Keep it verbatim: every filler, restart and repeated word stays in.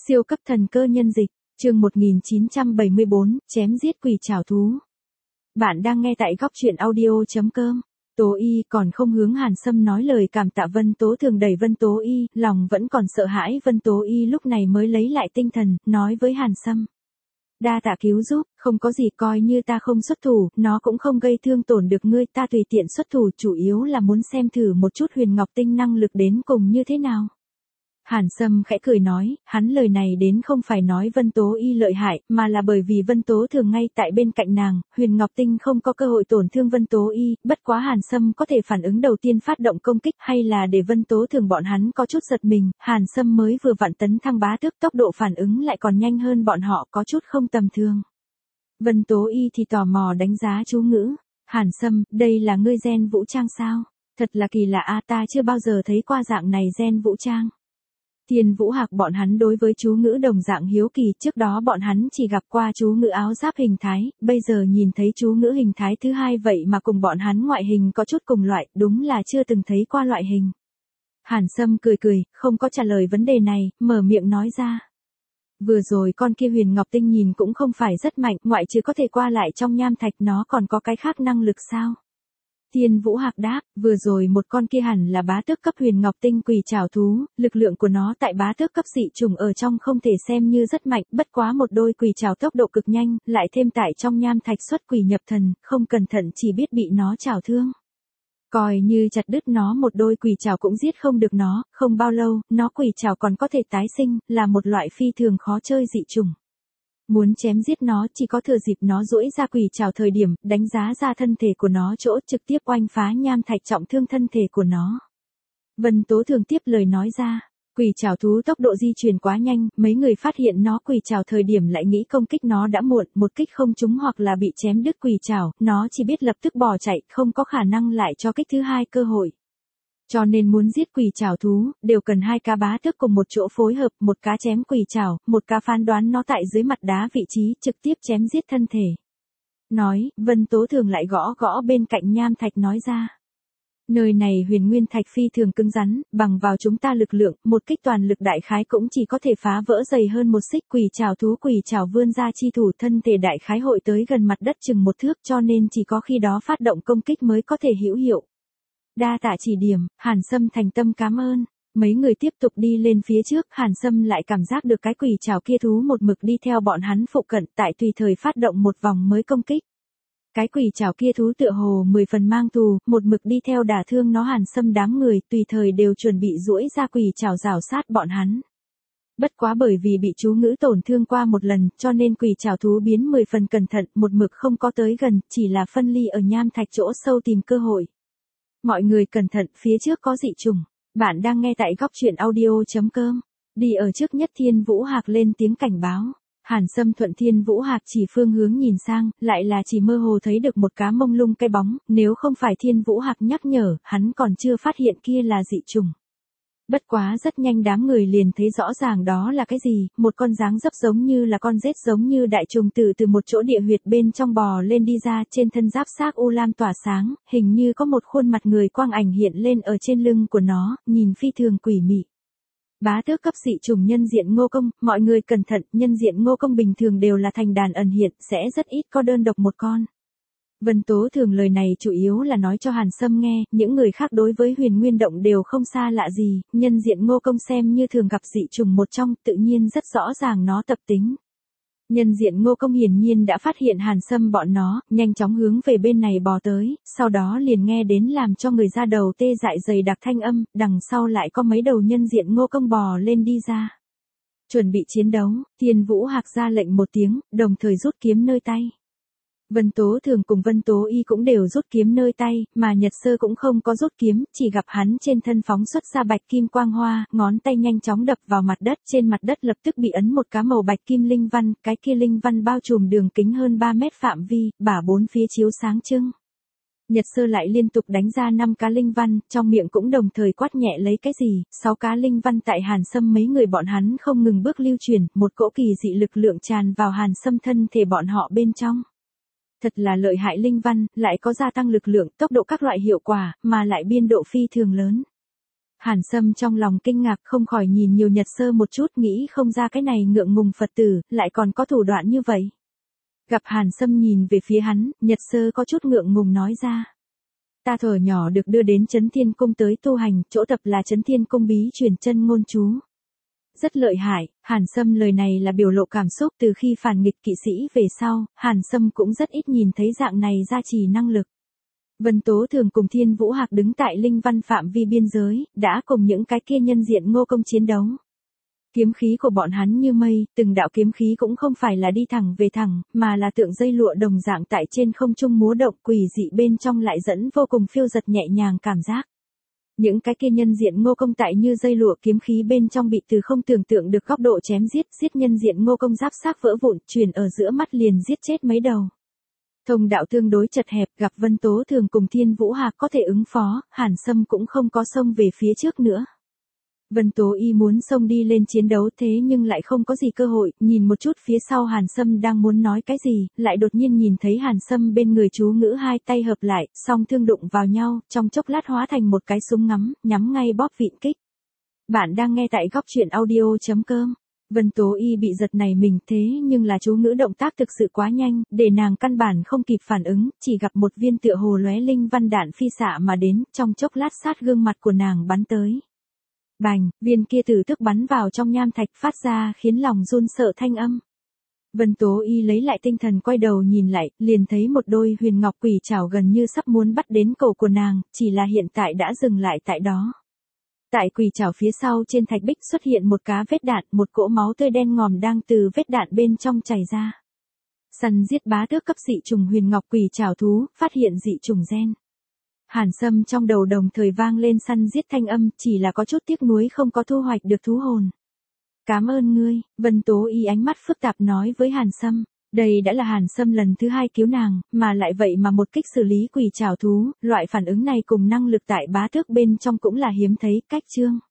Siêu cấp thần cơ nhân dịch, chương một nghìn chín trăm bảy mươi bốn, chém giết quỷ trảo thú. Bạn đang nghe tại góc truyện audio.com. Tố Y còn không hướng Hàn Sâm nói lời cảm tạ. Vân Tố Thường đẩy Vân Tố Y, lòng vẫn còn sợ hãi. Vân Tố Y lúc này mới lấy lại tinh thần, nói với Hàn Sâm. Đa tạ cứu giúp, không có gì, coi như ta không xuất thủ, nó cũng không gây thương tổn được ngươi, ta tùy tiện xuất thủ, chủ yếu là muốn xem thử một chút Huyền Ngọc Tinh năng lực đến cùng như thế nào. Hàn Sâm khẽ cười nói, hắn lời này đến không phải nói Vân Tố Y lợi hại, mà là bởi vì Vân Tố Thường ngay tại bên cạnh nàng, Huyền Ngọc Tinh không có cơ hội tổn thương Vân Tố Y, bất quá Hàn Sâm có thể phản ứng đầu tiên phát động công kích, hay là để Vân Tố Thường bọn hắn có chút giật mình, Hàn Sâm mới vừa vặn tấn thăng bá tước, tốc độ phản ứng lại còn nhanh hơn bọn họ, có chút không tầm thường. Vân Tố Y thì tò mò đánh giá chú ngữ, Hàn Sâm, đây là ngươi gen vũ trang sao? Thật là kỳ lạ a, ta chưa bao giờ thấy qua dạng này gen vũ trang. Thiên Vũ Hạc bọn hắn đối với chú ngữ đồng dạng hiếu kỳ, trước đó bọn hắn chỉ gặp qua chú ngữ áo giáp hình thái, bây giờ nhìn thấy chú ngữ hình thái thứ hai vậy mà cùng bọn hắn ngoại hình có chút cùng loại, đúng là chưa từng thấy qua loại hình. Hàn Sâm cười cười, không có trả lời vấn đề này, mở miệng nói ra. Vừa rồi con kia Huyền Ngọc Tinh nhìn cũng không phải rất mạnh, ngoại trừ có thể qua lại trong nham thạch, nó còn có cái khác năng lực sao? Thiên Vũ Hạc đáp, vừa rồi một con kia hẳn là bá tước cấp Huyền Ngọc Tinh quỷ trảo thú, lực lượng của nó tại bá tước cấp dị trùng ở trong không thể xem như rất mạnh, bất quá một đôi quỷ trảo tốc độ cực nhanh, lại thêm tại trong nham thạch xuất quỷ nhập thần, không cẩn thận chỉ biết bị nó trảo thương. Coi như chặt đứt nó một đôi quỷ trảo cũng giết không được nó, không bao lâu, nó quỷ trảo còn có thể tái sinh, là một loại phi thường khó chơi dị trùng. Muốn chém giết nó chỉ có thừa dịp nó duỗi ra quỷ trảo thời điểm, đánh giá ra thân thể của nó chỗ, trực tiếp oanh phá nham thạch trọng thương thân thể của nó. Vân Tố Thường tiếp lời nói ra, quỷ trảo thú tốc độ di chuyển quá nhanh, mấy người phát hiện nó quỷ trảo thời điểm lại nghĩ công kích nó đã muộn, một kích không trúng hoặc là bị chém đứt quỷ trảo, nó chỉ biết lập tức bỏ chạy, không có khả năng lại cho kích thứ hai cơ hội. Cho nên muốn giết quỷ trảo thú, đều cần hai cá bá tước cùng một chỗ phối hợp, một cá chém quỷ trảo, một cá phán đoán nó tại dưới mặt đá vị trí, trực tiếp chém giết thân thể. Nói, Vân Tố Thường lại gõ gõ bên cạnh nham thạch nói ra. Nơi này huyền nguyên thạch phi thường cứng rắn, bằng vào chúng ta lực lượng, một kích toàn lực đại khái cũng chỉ có thể phá vỡ dày hơn một xích. Quỷ trảo thú quỷ trảo vươn ra chi thủ, thân thể đại khái hội tới gần mặt đất chừng một thước, cho nên chỉ có khi đó phát động công kích mới có thể hữu hiệu. Đa tạ chỉ điểm, Hàn Sâm thành tâm cảm ơn. Mấy người tiếp tục đi lên phía trước, Hàn Sâm lại cảm giác được cái quỷ trảo kia thú một mực đi theo bọn hắn phụ cận, tại tùy thời phát động một vòng mới công kích. Cái quỷ trảo kia thú tựa hồ mười phần mang thù, một mực đi theo đả thương nó. Hàn Sâm đám người tùy thời đều chuẩn bị duỗi ra quỷ trảo rào sát bọn hắn. Bất quá bởi vì bị chú ngữ tổn thương qua một lần, cho nên quỷ trảo thú biến mười phần cẩn thận, một mực không có tới gần, chỉ là phân ly ở nham thạch chỗ sâu tìm cơ hội. Mọi người cẩn thận, phía trước có dị trùng. Bạn đang nghe tại góc truyện audio.com. Đi ở trước nhất Thiên Vũ Hạc lên tiếng cảnh báo. Hàn Sâm thuận Thiên Vũ Hạc chỉ phương hướng nhìn sang, lại là chỉ mơ hồ thấy được một cá mông lung cái bóng, nếu không phải Thiên Vũ Hạc nhắc nhở, hắn còn chưa phát hiện kia là dị trùng. Bất quá rất nhanh đám người liền thấy rõ ràng đó là cái gì, một con dáng dấp giống như là con rết giống như đại trùng từ từ một chỗ địa huyệt bên trong bò lên đi ra, trên thân giáp xác u lam tỏa sáng, hình như có một khuôn mặt người quang ảnh hiện lên ở trên lưng của nó, nhìn phi thường quỷ mị. Bá tước cấp dị trùng nhân diện Ngô Công, mọi người cẩn thận, nhân diện Ngô Công bình thường đều là thành đàn ẩn hiện, sẽ rất ít có đơn độc một con. Vân Tố Thường lời này chủ yếu là nói cho Hàn Sâm nghe, những người khác đối với Huyền Nguyên Động đều không xa lạ gì, nhân diện Ngô Công xem như thường gặp dị trùng một trong, tự nhiên rất rõ ràng nó tập tính. Nhân diện Ngô Công hiển nhiên đã phát hiện Hàn Sâm bọn nó, nhanh chóng hướng về bên này bò tới, sau đó liền nghe đến làm cho người da đầu tê dại dày đặc thanh âm, đằng sau lại có mấy đầu nhân diện Ngô Công bò lên đi ra. Chuẩn bị chiến đấu, Thiên Vũ Hạc ra lệnh một tiếng, đồng thời rút kiếm nơi tay. Vân Tố Thường cùng Vân Tố Y cũng đều rút kiếm nơi tay, mà Nhật Sơ cũng không có rút kiếm, chỉ gặp hắn trên thân phóng xuất ra bạch kim quang hoa, ngón tay nhanh chóng đập vào mặt đất, trên mặt đất lập tức bị ấn một cá màu bạch kim linh văn, cái kia linh văn bao trùm đường kính hơn ba mét phạm vi, bả bốn phía chiếu sáng trưng. Nhật Sơ lại liên tục đánh ra năm cá linh văn, trong miệng cũng đồng thời quát nhẹ lấy cái gì, sáu cá linh văn tại Hàn Sâm mấy người bọn hắn không ngừng bước lưu truyền, một cỗ kỳ dị lực lượng tràn vào Hàn Sâm thân thể bọn họ bên trong. Thật là lợi hại linh văn, lại có gia tăng lực lượng, tốc độ các loại hiệu quả, mà lại biên độ phi thường lớn. Hàn Sâm trong lòng kinh ngạc không khỏi nhìn nhiều Nhật Sơ một chút, nghĩ không ra cái này ngượng ngùng Phật tử, lại còn có thủ đoạn như vậy. Gặp Hàn Sâm nhìn về phía hắn, Nhật Sơ có chút ngượng ngùng nói ra. Ta thuở nhỏ được đưa đến Chấn Thiên Cung tới tu hành, chỗ tập là Chấn Thiên Cung bí truyền chân ngôn chú. Rất lợi hại, Hàn Sâm lời này là biểu lộ cảm xúc từ khi phản nghịch kỵ sĩ về sau, Hàn Sâm cũng rất ít nhìn thấy dạng này gia trì năng lực. Vân Tố Thường cùng Thiên Vũ Hạc đứng tại linh văn phạm vi biên giới, đã cùng những cái kia nhân diện Ngô Công chiến đấu. Kiếm khí của bọn hắn như mây, từng đạo kiếm khí cũng không phải là đi thẳng về thẳng, mà là tượng dây lụa đồng dạng tại trên không trung múa động, quỷ dị bên trong lại dẫn vô cùng phiêu giật nhẹ nhàng cảm giác. Những cái kia nhân diện Ngô Công tại như dây lụa kiếm khí bên trong bị từ không tưởng tượng được góc độ chém giết, giết nhân diện Ngô Công giáp xác vỡ vụn, truyền ở giữa mắt liền giết chết mấy đầu. Thông đạo tương đối chật hẹp, gặp Vân Tố Thường cùng Thiên Vũ Hạc có thể ứng phó, Hàn Sâm cũng không có xông về phía trước nữa. Vân Tố Y muốn xông đi lên chiến đấu thế nhưng lại không có gì cơ hội, nhìn một chút phía sau Hàn Sâm đang muốn nói cái gì, lại đột nhiên nhìn thấy Hàn Sâm bên người chú ngữ hai tay hợp lại, song thương đụng vào nhau, trong chốc lát hóa thành một cái súng ngắm, nhắm ngay bóp vịn kích. Bạn đang nghe tại góc truyện audio chấm com. Vân Tố Y bị giật này mình thế nhưng là chú ngữ động tác thực sự quá nhanh, để nàng căn bản không kịp phản ứng, chỉ gặp một viên tựa hồ lóe linh văn đạn phi xạ mà đến, trong chốc lát sát gương mặt của nàng bắn tới. Bành, viên kia tử tức bắn vào trong nham thạch phát ra khiến lòng run sợ thanh âm. Vân Tố Y lấy lại tinh thần quay đầu nhìn lại, liền thấy một đôi huyền ngọc quỷ trảo gần như sắp muốn bắt đến cổ của nàng, chỉ là hiện tại đã dừng lại tại đó. Tại quỷ trảo phía sau trên thạch bích xuất hiện một cá vết đạn, một cỗ máu tươi đen ngòm đang từ vết đạn bên trong chảy ra. Săn giết bá tước cấp dị trùng huyền ngọc quỷ trảo thú, phát hiện dị trùng gen. Hàn Sâm trong đầu đồng thời vang lên săn giết thanh âm, chỉ là có chút tiếc nuối không có thu hoạch được thú hồn. Cảm ơn ngươi, Vân Tố Y ánh mắt phức tạp nói với Hàn Sâm. Đây đã là Hàn Sâm lần thứ hai cứu nàng, mà lại vậy mà một kích xử lý quỷ trảo thú, loại phản ứng này cùng năng lực tại bá tước bên trong cũng là hiếm thấy, cách chương.